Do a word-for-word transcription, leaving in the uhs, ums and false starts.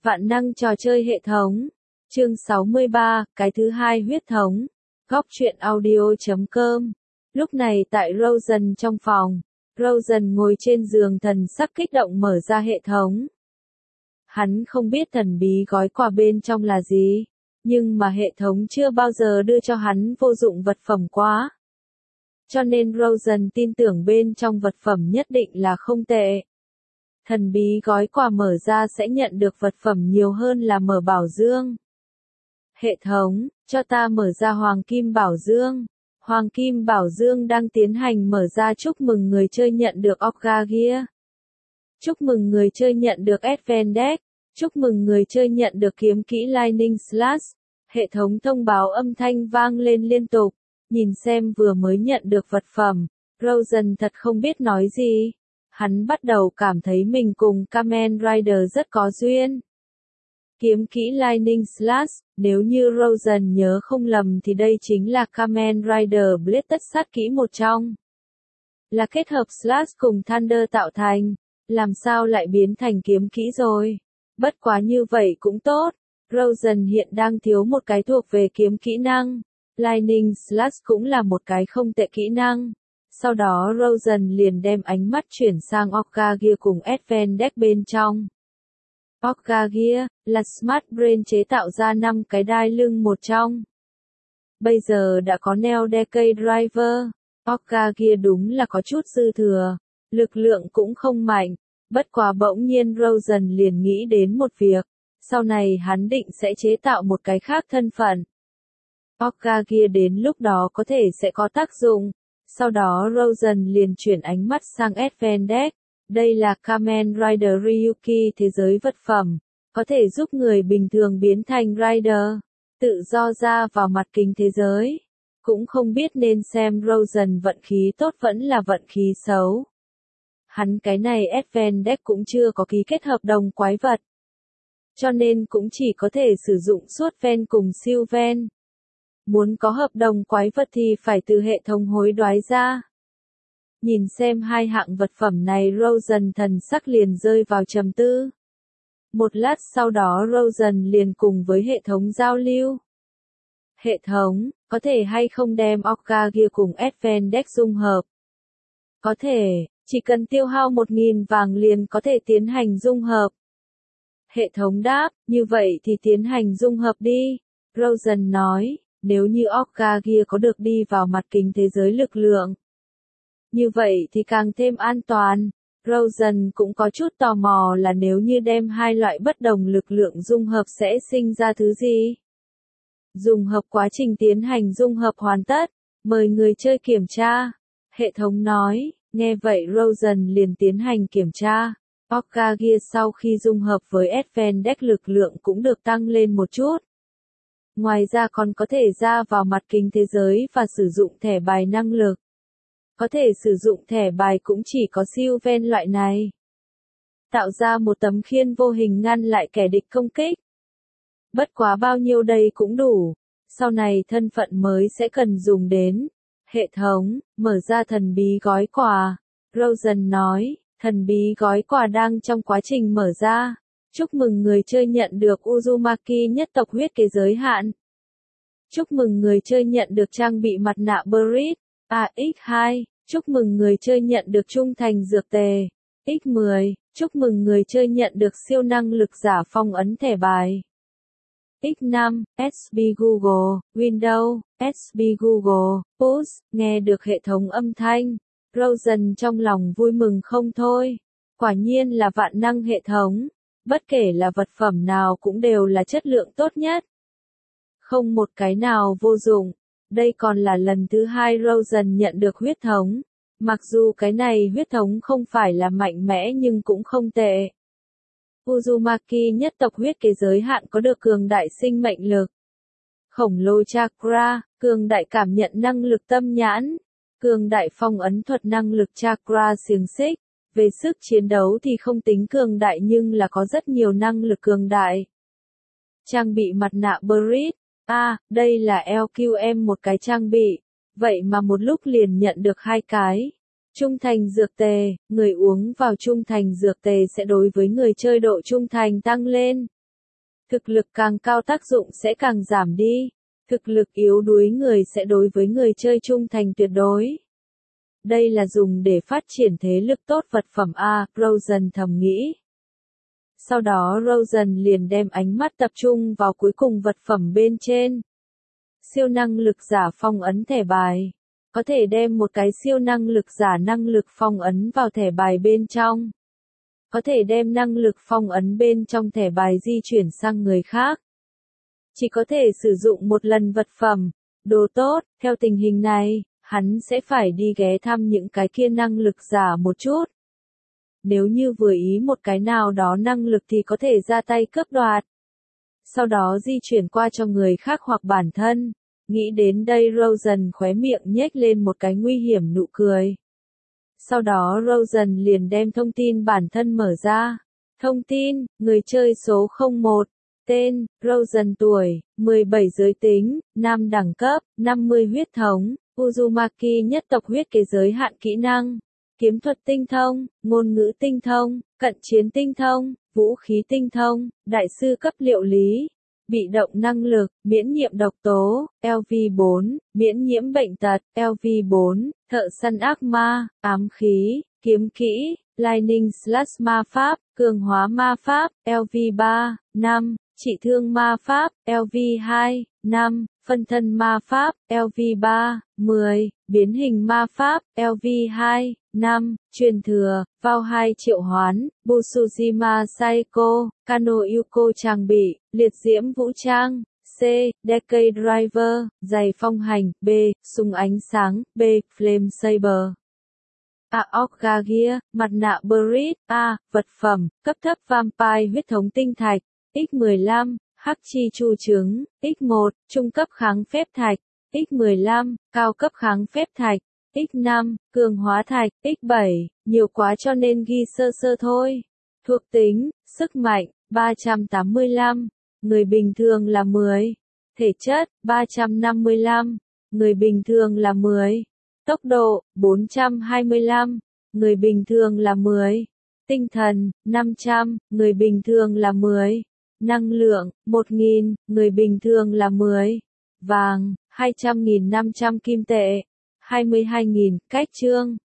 Vạn năng trò chơi hệ thống. Chương sáu mươi ba, cái thứ hai huyết thống. Góc truyện audio chấm com. Lúc này tại Rosen trong phòng, Rosen ngồi trên giường thần sắc kích động mở ra hệ thống. Hắn không biết thần bí gói quà bên trong là gì, nhưng mà hệ thống chưa bao giờ đưa cho hắn vô dụng vật phẩm quá. Cho nên Rosen tin tưởng bên trong vật phẩm nhất định là không tệ. Thần bí gói quà mở ra sẽ nhận được vật phẩm nhiều hơn là mở bảo dương. Hệ thống, cho ta mở ra Hoàng Kim Bảo Dương. Hoàng Kim Bảo Dương đang tiến hành mở ra. Chúc mừng người chơi nhận được Orca Gear. Chúc mừng người chơi nhận được Advent Deck. Chúc mừng người chơi nhận được kiếm kỹ Lightning Slash. Hệ thống thông báo âm thanh vang lên liên tục. Nhìn xem vừa mới nhận được vật phẩm, Rosen thật không biết nói gì. Hắn bắt đầu cảm thấy mình cùng Kamen Rider rất có duyên. Kiếm kỹ Lightning Slash, nếu như Rosen nhớ không lầm thì đây chính là Kamen Rider Blade tất sát kỹ một trong. Là kết hợp Slash cùng Thunder tạo thành, làm sao lại biến thành kiếm kỹ rồi. Bất quá như vậy cũng tốt, Rosen hiện đang thiếu một cái thuộc về kiếm kỹ năng. Lightning Slash cũng là một cái không tệ kỹ năng. Sau đó Rosen liền đem ánh mắt chuyển sang Orca Gear cùng Advent Deck bên trong. Orca Gear là Smart Brain chế tạo ra năm cái đai lưng một trong. Bây giờ đã có Neo Decade Driver. Orca Gear đúng là có chút dư thừa, lực lượng cũng không mạnh. Bất quá bỗng nhiên Rosen liền nghĩ đến một việc, sau này hắn định sẽ chế tạo một cái khác thân phận. Orca Gear đến lúc đó có thể sẽ có tác dụng. Sau đó Rosen liền chuyển ánh mắt sang Advent Deck. Đây là Kamen Rider Ryuki thế giới vật phẩm, có thể giúp người bình thường biến thành Rider, tự do ra vào mặt kính thế giới. Cũng không biết nên xem Rosen vận khí tốt vẫn là vận khí xấu. Hắn cái này Advent Deck cũng chưa có ký kết hợp đồng quái vật. Cho nên cũng chỉ có thể sử dụng suốt ven cùng siêu ven. Muốn có hợp đồng quái vật thì phải từ hệ thống hối đoái ra. Nhìn xem hai hạng vật phẩm này Rosen thần sắc liền rơi vào trầm tư. Một lát sau đó Rosen liền cùng với hệ thống giao lưu. Hệ thống, có thể hay không đem Orca Gear cùng Advent Deck dung hợp? Có thể, chỉ cần tiêu hao một nghìn vàng liền có thể tiến hành dung hợp. Hệ thống đáp, như vậy thì tiến hành dung hợp đi. Rosen nói. Nếu như Orca Gear có được đi vào mặt kính thế giới lực lượng, như vậy thì càng thêm an toàn. Rosen cũng có chút tò mò là nếu như đem hai loại bất đồng lực lượng dung hợp sẽ sinh ra thứ gì. Dung hợp quá trình tiến hành dung hợp hoàn tất, mời người chơi kiểm tra. Hệ thống nói, nghe vậy Rosen liền tiến hành kiểm tra. Orca Gear sau khi dung hợp với Advent Deck lực lượng cũng được tăng lên một chút. Ngoài ra còn có thể ra vào mặt kính thế giới và sử dụng thẻ bài năng lực. Có thể sử dụng thẻ bài cũng chỉ có siêu ven loại này. Tạo ra một tấm khiên vô hình ngăn lại kẻ địch công kích. Bất quá bao nhiêu đây cũng đủ. Sau này thân phận mới sẽ cần dùng đến. Hệ thống, mở ra thần bí gói quà. Rosen nói, thần bí gói quà đang trong quá trình mở ra. Chúc mừng người chơi nhận được Uzumaki nhất tộc huyết kế giới hạn. Chúc mừng người chơi nhận được trang bị mặt nạ Brit, a ích hai. Chúc mừng người chơi nhận được trung thành dược tề, ích mười. Chúc mừng người chơi nhận được siêu năng lực giả phong ấn thẻ bài. ích năm, ét bê Google, Windows, ét bê Google, Push. Nghe được hệ thống âm thanh, Rosen trong lòng vui mừng không thôi. Quả nhiên là vạn năng hệ thống. Bất kể là vật phẩm nào cũng đều là chất lượng tốt nhất. Không một cái nào vô dụng. Đây còn là lần thứ hai Rosen nhận được huyết thống. Mặc dù cái này huyết thống không phải là mạnh mẽ nhưng cũng không tệ. Uzumaki nhất tộc huyết kế giới hạn có được cường đại sinh mệnh lực. Khổng lồ chakra, cường đại cảm nhận năng lực tâm nhãn. Cường đại phong ấn thuật năng lực chakra xiềng xích. Về sức chiến đấu thì không tính cường đại nhưng là có rất nhiều năng lực cường đại. Trang bị mặt nạ Brit. À, đây là lờ quy em một cái trang bị. Vậy mà một lúc liền nhận được hai cái. Trung thành dược tề, người uống vào trung thành dược tề sẽ đối với người chơi độ trung thành tăng lên. Thực lực càng cao tác dụng sẽ càng giảm đi. Thực lực yếu đuối người sẽ đối với người chơi trung thành tuyệt đối. Đây là dùng để phát triển thế lực tốt vật phẩm A, Rosen thầm nghĩ. Sau đó Rosen liền đem ánh mắt tập trung vào cuối cùng vật phẩm bên trên. Siêu năng lực giả phong ấn thẻ bài. Có thể đem một cái siêu năng lực giả năng lực phong ấn vào thẻ bài bên trong. Có thể đem năng lực phong ấn bên trong thẻ bài di chuyển sang người khác. Chỉ có thể sử dụng một lần vật phẩm. Đồ tốt, theo tình hình này, hắn sẽ phải đi ghé thăm những cái kia năng lực giả một chút. Nếu như vừa ý một cái nào đó năng lực thì có thể ra tay cướp đoạt. Sau đó di chuyển qua cho người khác hoặc bản thân. Nghĩ đến đây Rosen khóe miệng nhếch lên một cái nguy hiểm nụ cười. Sau đó Rosen liền đem thông tin bản thân mở ra. Thông tin, người chơi số không một. Tên, Rosen tuổi, mười bảy giới tính, nam đẳng cấp, năm mươi huyết thống, Uzumaki nhất tộc huyết kế giới hạn kỹ năng. Kiếm thuật tinh thông, ngôn ngữ tinh thông, cận chiến tinh thông, vũ khí tinh thông, đại sư cấp liệu lý. Bị động năng lực, miễn nhiễm độc tố, L V bốn, miễn nhiễm bệnh tật, L V bốn, thợ săn ác ma, ám khí, kiếm kỹ, lightning slash ma pháp, cường hóa ma pháp, L V ba, năm, trị thương ma pháp, L V hai, năm, phân thân ma pháp, L V ba, mười, biến hình ma pháp, L V hai, năm, truyền thừa, vào hai triệu hoán, Busujima Saiko, Kano Yuko trang bị, liệt diễm vũ trang, C, Decade Driver, giày phong hành, B, súng ánh sáng, B, Flame Saber. A. Orga Gear, mặt nạ Brit, A, vật phẩm, cấp thấp Vampire huyết thống tinh thạch, X mười lăm, Hắc chi chu trứng, X một, trung cấp kháng phép thạch, X mười lăm, cao cấp kháng phép thạch, X năm, cường hóa thạch, X bảy, nhiều quá cho nên ghi sơ sơ thôi. Thuộc tính, sức mạnh, ba trăm tám mươi lăm, người bình thường là mười. Thể chất, ba trăm năm mươi lăm, người bình thường là mười. Tốc độ, bốn trăm hai mươi lăm, người bình thường là mười. Tinh thần, năm trăm, người bình thường là mười. Năng lượng, một nghìn, người bình thường là mười. Vàng, hai trăm nghìn năm trăm kim tệ. hai mươi hai nghìn, cách chương.